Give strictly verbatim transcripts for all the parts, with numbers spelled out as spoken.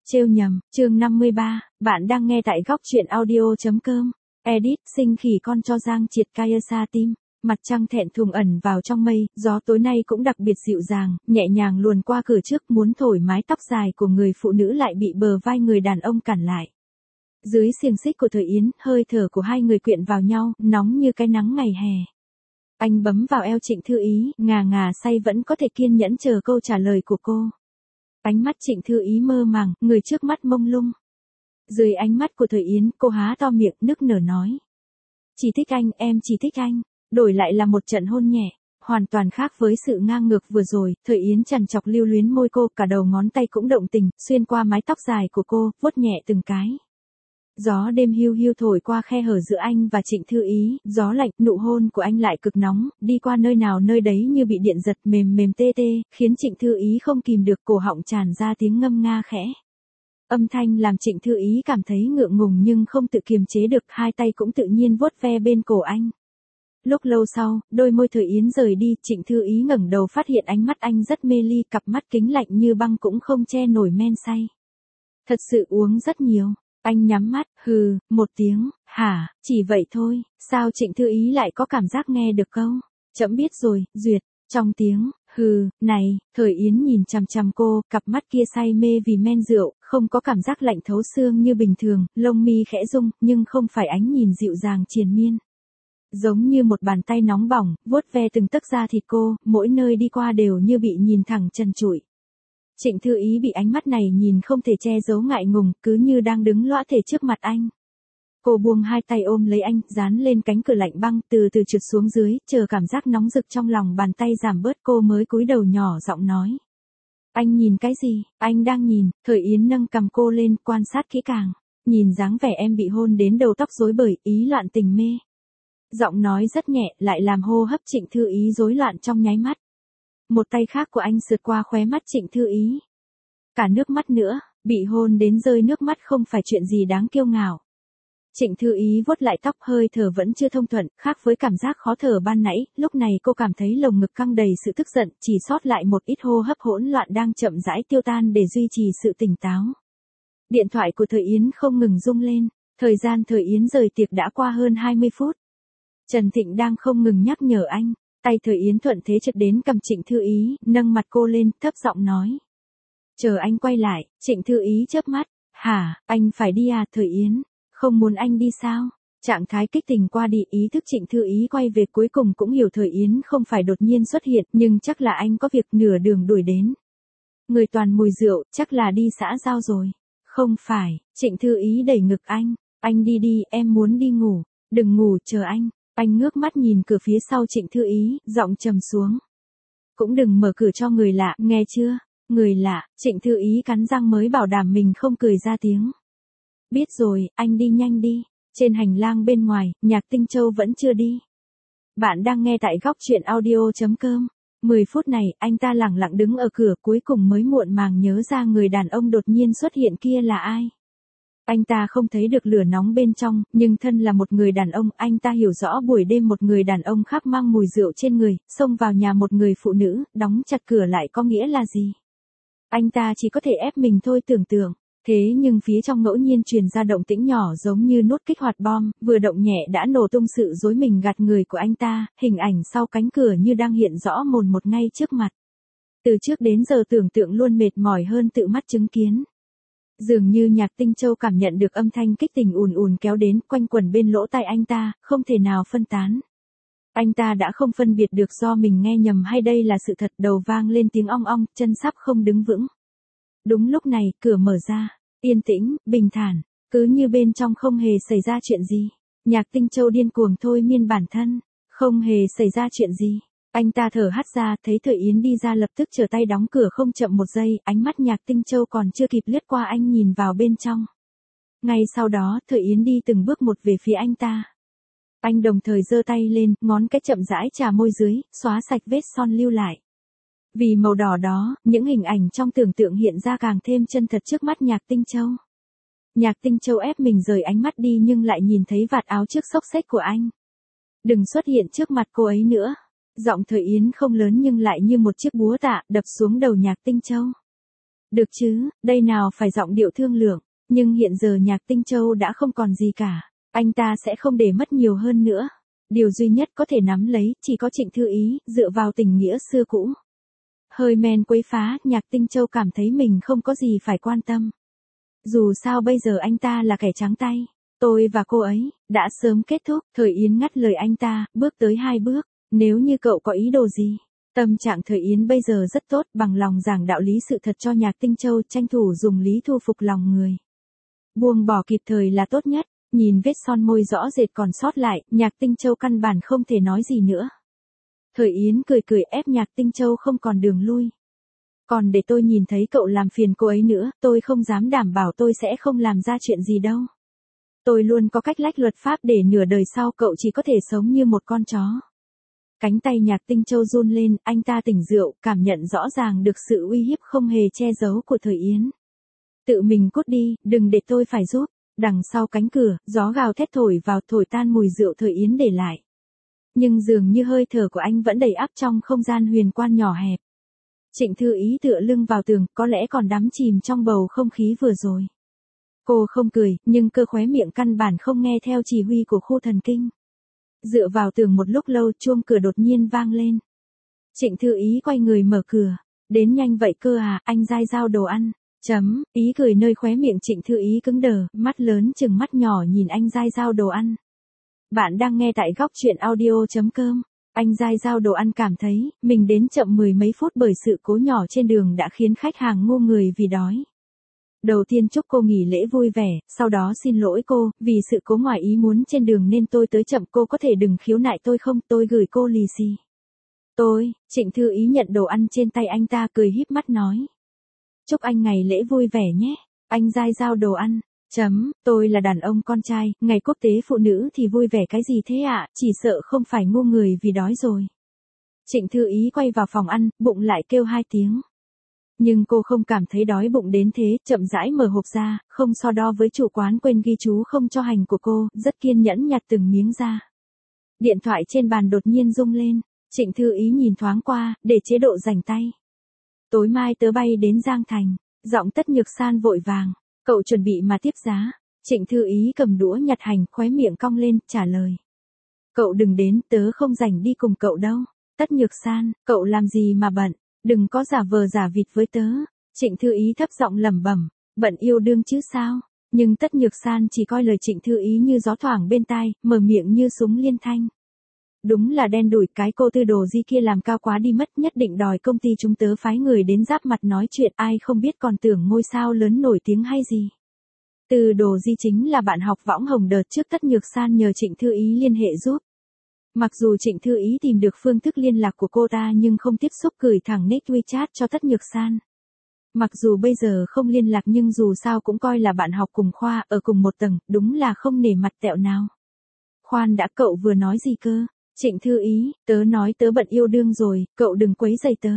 Trêu nhầm, chương năm mươi ba, bạn đang nghe tại góc truyện audio.com. Edit, sinh khỉ con cho Giang Triệt Kayasa Team. Mặt trăng thẹn thùng ẩn vào trong mây, gió tối nay cũng đặc biệt dịu dàng, nhẹ nhàng luồn qua cửa trước muốn thổi mái tóc dài của người phụ nữ lại bị bờ vai người đàn ông cản lại. Dưới xiềng xích của Thời Yến, hơi thở của hai người quyện vào nhau, nóng như cái nắng ngày hè. Anh bấm vào eo Trịnh Thư Ý, ngà ngà say vẫn có thể kiên nhẫn chờ câu trả lời của cô. Ánh mắt Trịnh Thư Ý mơ màng, người trước mắt mông lung. Dưới ánh mắt của Thời Yến, cô há to miệng, nức nở nói. Chỉ thích anh, em chỉ thích anh. Đổi lại là một trận hôn nhẹ, hoàn toàn khác với sự ngang ngược vừa rồi. Thời Yến chằn chọc lưu luyến môi cô, cả đầu ngón tay cũng động tình, xuyên qua mái tóc dài của cô, vuốt nhẹ từng cái. Gió đêm hiu hiu thổi qua khe hở giữa anh và Trịnh Thư Ý, gió lạnh, nụ hôn của anh lại cực nóng, đi qua nơi nào nơi đấy như bị điện giật, mềm mềm tê tê, khiến Trịnh Thư Ý không kìm được, cổ họng tràn ra tiếng ngâm nga khẽ. Âm thanh làm Trịnh Thư Ý cảm thấy ngượng ngùng nhưng không tự kiềm chế được, hai tay cũng tự nhiên vuốt ve bên cổ anh. Lúc lâu sau, đôi môi Thời Yến rời đi, Trịnh Thư Ý ngẩng đầu phát hiện ánh mắt anh rất mê ly, cặp mắt kính lạnh như băng cũng không che nổi men say. Thật sự uống rất nhiều. Anh nhắm mắt, hừ, một tiếng, hả, chỉ vậy thôi, sao Trịnh Thư Ý lại có cảm giác nghe được câu, chậm biết rồi, duyệt, trong tiếng, hừ, này, Thời Yến nhìn chằm chằm cô, cặp mắt kia say mê vì men rượu, không có cảm giác lạnh thấu xương như bình thường, lông mi khẽ rung, nhưng không phải ánh nhìn dịu dàng triền miên. Giống như một bàn tay nóng bỏng, vuốt ve từng tấc da thịt cô, mỗi nơi đi qua đều như bị nhìn thẳng trần trụi. Trịnh Thư Ý bị ánh mắt này nhìn không thể che giấu ngại ngùng, cứ như đang đứng lõa thể trước mặt anh. Cô buông hai tay ôm lấy anh, dán lên cánh cửa lạnh băng, từ từ trượt xuống dưới, chờ cảm giác nóng rực trong lòng bàn tay giảm bớt cô mới cúi đầu nhỏ giọng nói. Anh nhìn cái gì, anh đang nhìn. Thời Yến nâng cằm cô lên, quan sát kỹ càng, nhìn dáng vẻ em bị hôn đến đầu tóc rối bời, ý loạn tình mê. Giọng nói rất nhẹ, lại làm hô hấp Trịnh Thư Ý rối loạn trong nháy mắt. Một tay khác của anh sượt qua khóe mắt Trịnh Thư Ý. Cả nước mắt nữa, bị hôn đến rơi nước mắt không phải chuyện gì đáng kiêu ngạo. Trịnh Thư Ý vuốt lại tóc, hơi thở vẫn chưa thông thuận, khác với cảm giác khó thở ban nãy, lúc này cô cảm thấy lồng ngực căng đầy sự tức giận, chỉ sót lại một ít hô hấp hỗn loạn đang chậm rãi tiêu tan để duy trì sự tỉnh táo. Điện thoại của Thời Yến không ngừng rung lên, thời gian Thời Yến rời tiệc đã qua hơn hai mươi phút. Trần Thịnh đang không ngừng nhắc nhở anh. Tay Thời Yến thuận thế chợt đến cầm Trịnh Thư Ý, nâng mặt cô lên, thấp giọng nói. Chờ anh quay lại. Trịnh Thư Ý chớp mắt. Hả, anh phải đi à? Thời Yến, không muốn anh đi sao? Trạng thái kích tình qua đi, ý thức Trịnh Thư Ý quay về, cuối cùng cũng hiểu Thời Yến không phải đột nhiên xuất hiện, nhưng chắc là anh có việc nửa đường đuổi đến. Người toàn mùi rượu, chắc là đi xã giao rồi. Không phải. Trịnh Thư Ý đẩy ngực anh. Anh đi đi, em muốn đi ngủ. Đừng ngủ, chờ anh. Anh ngước mắt nhìn cửa phía sau Trịnh Thư Ý, giọng trầm xuống. Cũng đừng mở cửa cho người lạ, nghe chưa? Người lạ. Trịnh Thư Ý cắn răng mới bảo đảm mình không cười ra tiếng. Biết rồi, anh đi nhanh đi. Trên hành lang bên ngoài, Nhạc Tinh Châu vẫn chưa đi. Bạn đang nghe tại góc truyện audio.com. mười phút này, anh ta lẳng lặng đứng ở cửa, cuối cùng mới muộn màng nhớ ra người đàn ông đột nhiên xuất hiện kia là ai. Anh ta không thấy được lửa nóng bên trong, nhưng thân là một người đàn ông, anh ta hiểu rõ buổi đêm một người đàn ông khác mang mùi rượu trên người, xông vào nhà một người phụ nữ, đóng chặt cửa lại có nghĩa là gì? Anh ta chỉ có thể ép mình thôi tưởng tượng. Thế nhưng phía trong ngẫu nhiên truyền ra động tĩnh nhỏ giống như nút kích hoạt bom, vừa động nhẹ đã nổ tung sự rối mình gạt người của anh ta, hình ảnh sau cánh cửa như đang hiện rõ mồn một ngay trước mặt. Từ trước đến giờ tưởng tượng luôn mệt mỏi hơn tự mắt chứng kiến. Dường như Nhạc Tinh Châu cảm nhận được âm thanh kích tình ùn ùn kéo đến, quanh quẩn bên lỗ tai anh ta, không thể nào phân tán. Anh ta đã không phân biệt được do mình nghe nhầm hay đây là sự thật, đầu vang lên tiếng ong ong, chân sắp không đứng vững. Đúng lúc này, cửa mở ra, yên tĩnh, bình thản, cứ như bên trong không hề xảy ra chuyện gì. Nhạc Tinh Châu điên cuồng thôi miên bản thân, không hề xảy ra chuyện gì. Anh ta thở hắt ra, thấy Thời Yến đi ra lập tức trở tay đóng cửa không chậm một giây, ánh mắt Nhạc Tinh Châu còn chưa kịp lướt qua anh nhìn vào bên trong. Ngay sau đó, Thời Yến đi từng bước một về phía anh ta. Anh đồng thời giơ tay lên, ngón cái chậm rãi chà môi dưới, xóa sạch vết son lưu lại. Vì màu đỏ đó, những hình ảnh trong tưởng tượng hiện ra càng thêm chân thật trước mắt Nhạc Tinh Châu. Nhạc Tinh Châu ép mình rời ánh mắt đi nhưng lại nhìn thấy vạt áo trước xốc xếch của anh. Đừng xuất hiện trước mặt cô ấy nữa. Giọng Thời Yến không lớn nhưng lại như một chiếc búa tạ, đập xuống đầu Nhạc Tinh Châu. Được chứ, đây nào phải giọng điệu thương lượng, nhưng hiện giờ Nhạc Tinh Châu đã không còn gì cả, anh ta sẽ không để mất nhiều hơn nữa. Điều duy nhất có thể nắm lấy chỉ có Trịnh Thư Ý, dựa vào tình nghĩa xưa cũ. Hơi men quấy phá, Nhạc Tinh Châu cảm thấy mình không có gì phải quan tâm. Dù sao bây giờ anh ta là kẻ trắng tay, tôi và cô ấy đã sớm kết thúc. Thời Yến ngắt lời anh ta, bước tới hai bước. Nếu như cậu có ý đồ gì? Tâm trạng Thời Yến bây giờ rất tốt, bằng lòng giảng đạo lý sự thật cho Nhạc Tinh Châu, tranh thủ dùng lý thu phục lòng người. Buông bỏ kịp thời là tốt nhất. Nhìn vết son môi rõ rệt còn sót lại, Nhạc Tinh Châu căn bản không thể nói gì nữa. Thời Yến cười cười ép Nhạc Tinh Châu không còn đường lui. Còn để tôi nhìn thấy cậu làm phiền cô ấy nữa, tôi không dám đảm bảo tôi sẽ không làm ra chuyện gì đâu. Tôi luôn có cách lách luật pháp để nửa đời sau cậu chỉ có thể sống như một con chó. Cánh tay Nhạc Tinh Châu run lên, anh ta tỉnh rượu, cảm nhận rõ ràng được sự uy hiếp không hề che giấu của Thời Yến. Tự mình cút đi, đừng để tôi phải giúp. Đằng sau cánh cửa, gió gào thét thổi vào, thổi tan mùi rượu Thời Yến để lại. Nhưng dường như hơi thở của anh vẫn đầy áp trong không gian huyền quan nhỏ hẹp. Trịnh Thư Ý tựa lưng vào tường, có lẽ còn đắm chìm trong bầu không khí vừa rồi. Cô không cười, nhưng cơ khóe miệng căn bản không nghe theo chỉ huy của khu thần kinh. Dựa vào tường một lúc lâu, chuông cửa đột nhiên vang lên. Trịnh Thư Ý quay người mở cửa. Đến nhanh vậy cơ à, anh dai giao đồ ăn. Chấm, ý cười nơi khóe miệng Trịnh Thư Ý cứng đờ, mắt lớn chừng mắt nhỏ nhìn anh dai giao đồ ăn. Bạn đang nghe tại góc truyện audio.com. Anh dai giao đồ ăn cảm thấy, mình đến chậm mười mấy phút bởi sự cố nhỏ trên đường đã khiến khách hàng ngu người vì đói. Đầu tiên chúc cô nghỉ lễ vui vẻ, sau đó xin lỗi cô, vì sự cố ngoài ý muốn trên đường nên tôi tới chậm, cô có thể đừng khiếu nại tôi không, tôi gửi cô lì xì. Tôi, Trịnh Thư Ý nhận đồ ăn trên tay anh ta cười híp mắt nói. Chúc anh ngày lễ vui vẻ nhé, anh dai giao đồ ăn. Chấm, tôi là đàn ông con trai, ngày quốc tế phụ nữ thì vui vẻ cái gì thế ạ, à? Chỉ sợ không phải ngu người vì đói rồi. Trịnh Thư Ý quay vào phòng ăn, bụng lại kêu hai tiếng. Nhưng cô không cảm thấy đói bụng đến thế, chậm rãi mở hộp ra, không so đo với chủ quán quên ghi chú không cho hành của cô, rất kiên nhẫn nhặt từng miếng ra. Điện thoại trên bàn đột nhiên rung lên, Trịnh Thư Ý nhìn thoáng qua, để chế độ rảnh tay. Tối mai tớ bay đến Giang Thành, giọng Tất Nhược San vội vàng, cậu chuẩn bị mà tiếp giá. Trịnh Thư Ý cầm đũa nhặt hành, khóe miệng cong lên, trả lời. Cậu đừng đến, tớ không rảnh đi cùng cậu đâu. Tất Nhược San, cậu làm gì mà bận, đừng có giả vờ giả vịt với tớ. Trịnh Thư Ý thấp giọng lẩm bẩm, bận yêu đương chứ sao. Nhưng Tất Nhược San chỉ coi lời Trịnh Thư Ý như gió thoảng bên tai, mở miệng như súng liên thanh. Đúng là đen đủi, cái cô Tư Đồ Di kia làm cao quá đi mất, nhất định đòi công ty chúng tớ phái người đến giáp mặt nói chuyện, ai không biết còn tưởng ngôi sao lớn nổi tiếng hay gì. Tư Đồ Di chính là bạn học võng hồng đợt trước Tất Nhược San nhờ Trịnh Thư Ý liên hệ giúp. Mặc dù Trịnh Thư Ý tìm được phương thức liên lạc của cô ta nhưng không tiếp xúc, gửi thẳng nick WeChat cho Tất Nhược San. Mặc dù bây giờ không liên lạc nhưng dù sao cũng coi là bạn học cùng khoa, ở cùng một tầng, đúng là không nể mặt tẹo nào. Khoan đã, cậu vừa nói gì cơ? Trịnh Thư Ý, tớ nói tớ bận yêu đương rồi, cậu đừng quấy rầy tớ.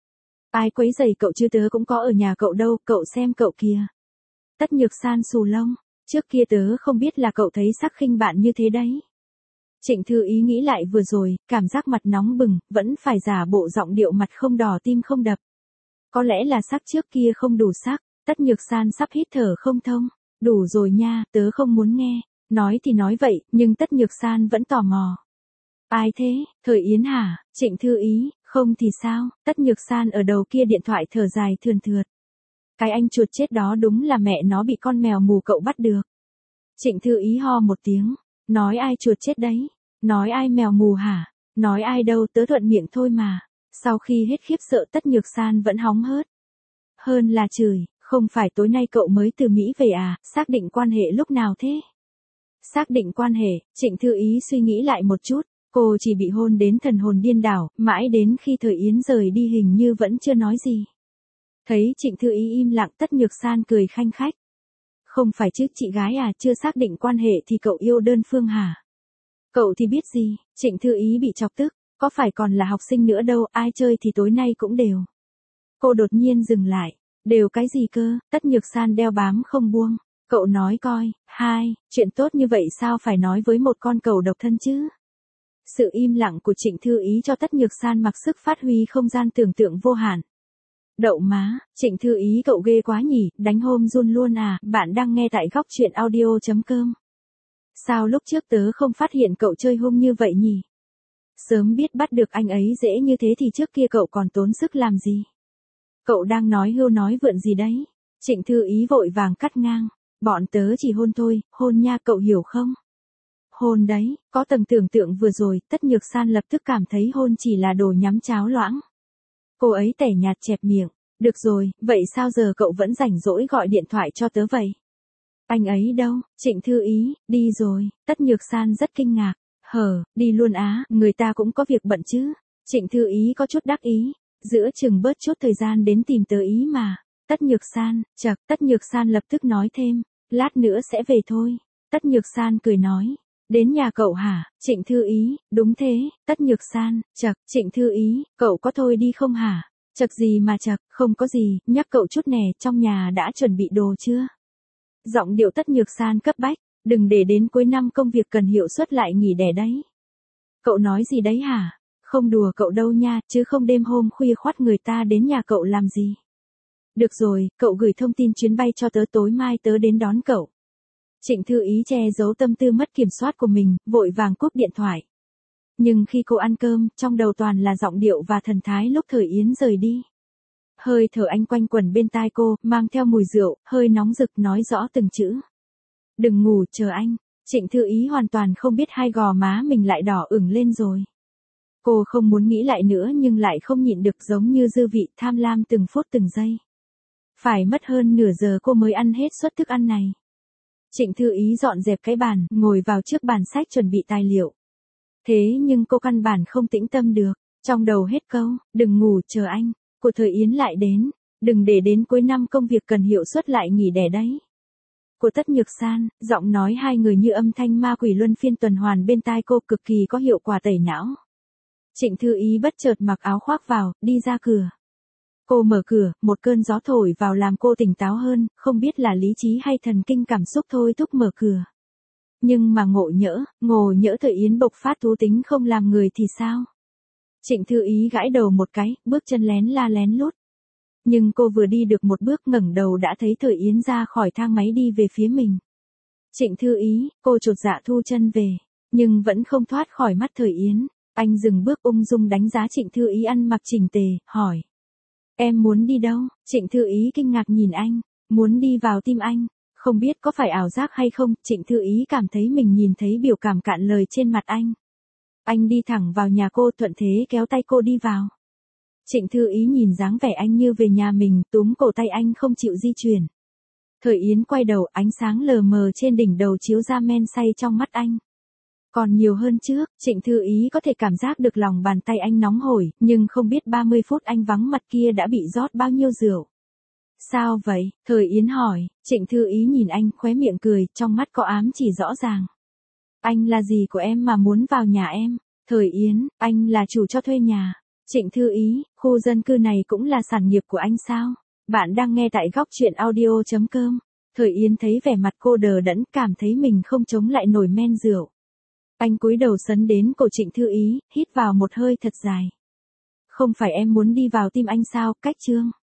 Ai quấy rầy cậu chứ, tớ cũng có ở nhà cậu đâu, cậu xem cậu kìa. Tất Nhược San xù lông, trước kia tớ không biết là cậu thấy sắc khinh bạn như thế đấy. Trịnh Thư Ý nghĩ lại vừa rồi, cảm giác mặt nóng bừng, vẫn phải giả bộ giọng điệu mặt không đỏ tim không đập. Có lẽ là sắc trước kia không đủ sắc, Tất Nhược San sắp hít thở không thông. Đủ rồi nha, tớ không muốn nghe. Nói thì nói vậy, nhưng Tất Nhược San vẫn tò mò. Ai thế, Thời Yến hả? Trịnh Thư Ý, không thì sao? Tất Nhược San ở đầu kia điện thoại thở dài thườn thượt. Cái anh chuột chết đó đúng là mẹ nó bị con mèo mù cậu bắt được. Trịnh Thư Ý ho một tiếng, nói ai chuột chết đấy? Nói ai mèo mù hả? Nói ai đâu, tớ thuận miệng thôi mà. Sau khi hết khiếp sợ Tất Nhược San vẫn hóng hớt. Hơn là chửi, không phải tối nay cậu mới từ Mỹ về à, xác định quan hệ lúc nào thế? Xác định quan hệ, Trịnh Thư Ý suy nghĩ lại một chút. Cô chỉ bị hôn đến thần hồn điên đảo, mãi đến khi Thời Yến rời đi hình như vẫn chưa nói gì. Thấy Trịnh Thư Ý im lặng, Tất Nhược San cười khanh khách. Không phải chứ chị gái à, chưa xác định quan hệ thì cậu yêu đơn phương hả? Cậu thì biết gì? Trịnh Thư Ý bị chọc tức, có phải còn là học sinh nữa đâu, ai chơi thì tối nay cũng đều. Cô đột nhiên dừng lại, đều cái gì cơ? Tất Nhược San đeo bám không buông. Cậu nói coi, hai, chuyện tốt như vậy sao phải nói với một con cẩu độc thân chứ? Sự im lặng của Trịnh Thư Ý cho Tất Nhược San mặc sức phát huy không gian tưởng tượng vô hạn. Đậu má, Trịnh Thư Ý cậu ghê quá nhỉ, đánh home run luôn à, bạn đang nghe tại góc chuyện audio.com. Sao lúc trước tớ không phát hiện cậu chơi home như vậy nhỉ? Sớm biết bắt được anh ấy dễ như thế thì trước kia cậu còn tốn sức làm gì? Cậu đang nói hưu nói vượn gì đấy? Trịnh Thư Ý vội vàng cắt ngang. Bọn tớ chỉ hôn thôi, hôn nha cậu hiểu không? Hôn đấy, có tầng tưởng tượng vừa rồi, Tất Nhược San lập tức cảm thấy hôn chỉ là đồ nhắm cháo loãng. Cô ấy tẻ nhạt chẹp miệng. Được rồi, vậy sao giờ cậu vẫn rảnh rỗi gọi điện thoại cho tớ vậy? Anh ấy đâu? Trịnh Thư Ý, đi rồi. Tất Nhược San rất kinh ngạc. Hờ, đi luôn á, người ta cũng có việc bận chứ. Trịnh Thư Ý có chút đắc ý. Giữa chừng bớt chút thời gian đến tìm tớ ý mà. Tất Nhược San, chật, Tất Nhược San lập tức nói thêm. Lát nữa sẽ về thôi. Tất Nhược San cười nói. Đến nhà cậu hả? Trịnh Thư Ý, đúng thế. Tất Nhược San, chật, Trịnh Thư Ý, cậu có thôi đi không hả? Chật gì mà chật, không có gì, nhắc cậu chút nè, trong nhà đã chuẩn bị đồ chưa? Giọng điệu Tất Nhược San cấp bách, đừng để đến cuối năm công việc cần hiệu suất lại nghỉ đẻ đấy. Cậu nói gì đấy hả? Không đùa cậu đâu nha, chứ không đêm hôm khuya khoắt người ta đến nhà cậu làm gì. Được rồi, cậu gửi thông tin chuyến bay cho tớ tối mai tớ đến đón cậu. Trịnh Thư Ý che giấu tâm tư mất kiểm soát của mình, vội vàng cúp điện thoại. Nhưng khi cô ăn cơm, trong đầu toàn là giọng điệu và thần thái lúc Thời Yến rời đi. Hơi thở anh quanh quẩn bên tai cô, mang theo mùi rượu, hơi nóng rực nói rõ từng chữ. Đừng ngủ, chờ anh. Trịnh Thư Ý hoàn toàn không biết hai gò má mình lại đỏ ửng lên rồi. Cô không muốn nghĩ lại nữa nhưng lại không nhịn được, giống như dư vị tham lam từng phút từng giây. Phải mất hơn nửa giờ cô mới ăn hết suất thức ăn này. Trịnh Thư Ý dọn dẹp cái bàn, ngồi vào trước bàn sách chuẩn bị tài liệu. Thế nhưng cô căn bản không tĩnh tâm được, trong đầu hết câu, đừng ngủ, chờ anh, của Thời Yến lại đến, đừng để đến cuối năm công việc cần hiệu suất lại nghỉ đẻ đấy. Của Tất Nhược San, giọng nói hai người như âm thanh ma quỷ luân phiên tuần hoàn bên tai cô, cực kỳ có hiệu quả tẩy não. Trịnh Thư Ý bất chợt mặc áo khoác vào, đi ra cửa. Cô mở cửa, một cơn gió thổi vào làm cô tỉnh táo hơn, không biết là lý trí hay thần kinh cảm xúc thôi thúc mở cửa. Nhưng mà ngộ nhỡ, ngộ nhỡ Thời Yến bộc phát thú tính không làm người thì sao? Trịnh Thư Ý gãi đầu một cái, bước chân lén la lén lút. Nhưng cô vừa đi được một bước ngẩng đầu đã thấy Thời Yến ra khỏi thang máy đi về phía mình. Trịnh Thư Ý, cô chột dạ thu chân về, nhưng vẫn không thoát khỏi mắt Thời Yến. Anh dừng bước ung dung đánh giá Trịnh Thư Ý ăn mặc chỉnh tề, hỏi. Em muốn đi đâu? Trịnh Thư Ý kinh ngạc nhìn anh, muốn đi vào tim anh. Không biết có phải ảo giác hay không, Trịnh Thư Ý cảm thấy mình nhìn thấy biểu cảm cạn lời trên mặt anh. Anh đi thẳng vào nhà cô, thuận thế kéo tay cô đi vào. Trịnh Thư Ý nhìn dáng vẻ anh như về nhà mình, túm cổ tay anh không chịu di chuyển. Thời Yến quay đầu, ánh sáng lờ mờ trên đỉnh đầu chiếu ra men say trong mắt anh. Còn nhiều hơn trước, Trịnh Thư Ý có thể cảm giác được lòng bàn tay anh nóng hổi, nhưng không biết ba mươi phút anh vắng mặt kia đã bị rót bao nhiêu rượu. Sao vậy? Thời Yến hỏi. Trịnh Thư Ý nhìn anh, khóe miệng cười, trong mắt có ám chỉ rõ ràng. Anh là gì của em mà muốn vào nhà em? Thời Yến, anh là chủ cho thuê nhà. Trịnh Thư Ý, khu dân cư này cũng là sản nghiệp của anh sao? Bạn đang nghe tại góc chuyện audio.com. Thời Yến thấy vẻ mặt cô đờ đẫn, cảm thấy mình không chống lại nổi men rượu. Anh cúi đầu sấn đến cổ Trịnh Thư Ý, hít vào một hơi thật dài. Không phải em muốn đi vào tim anh sao, cách chương.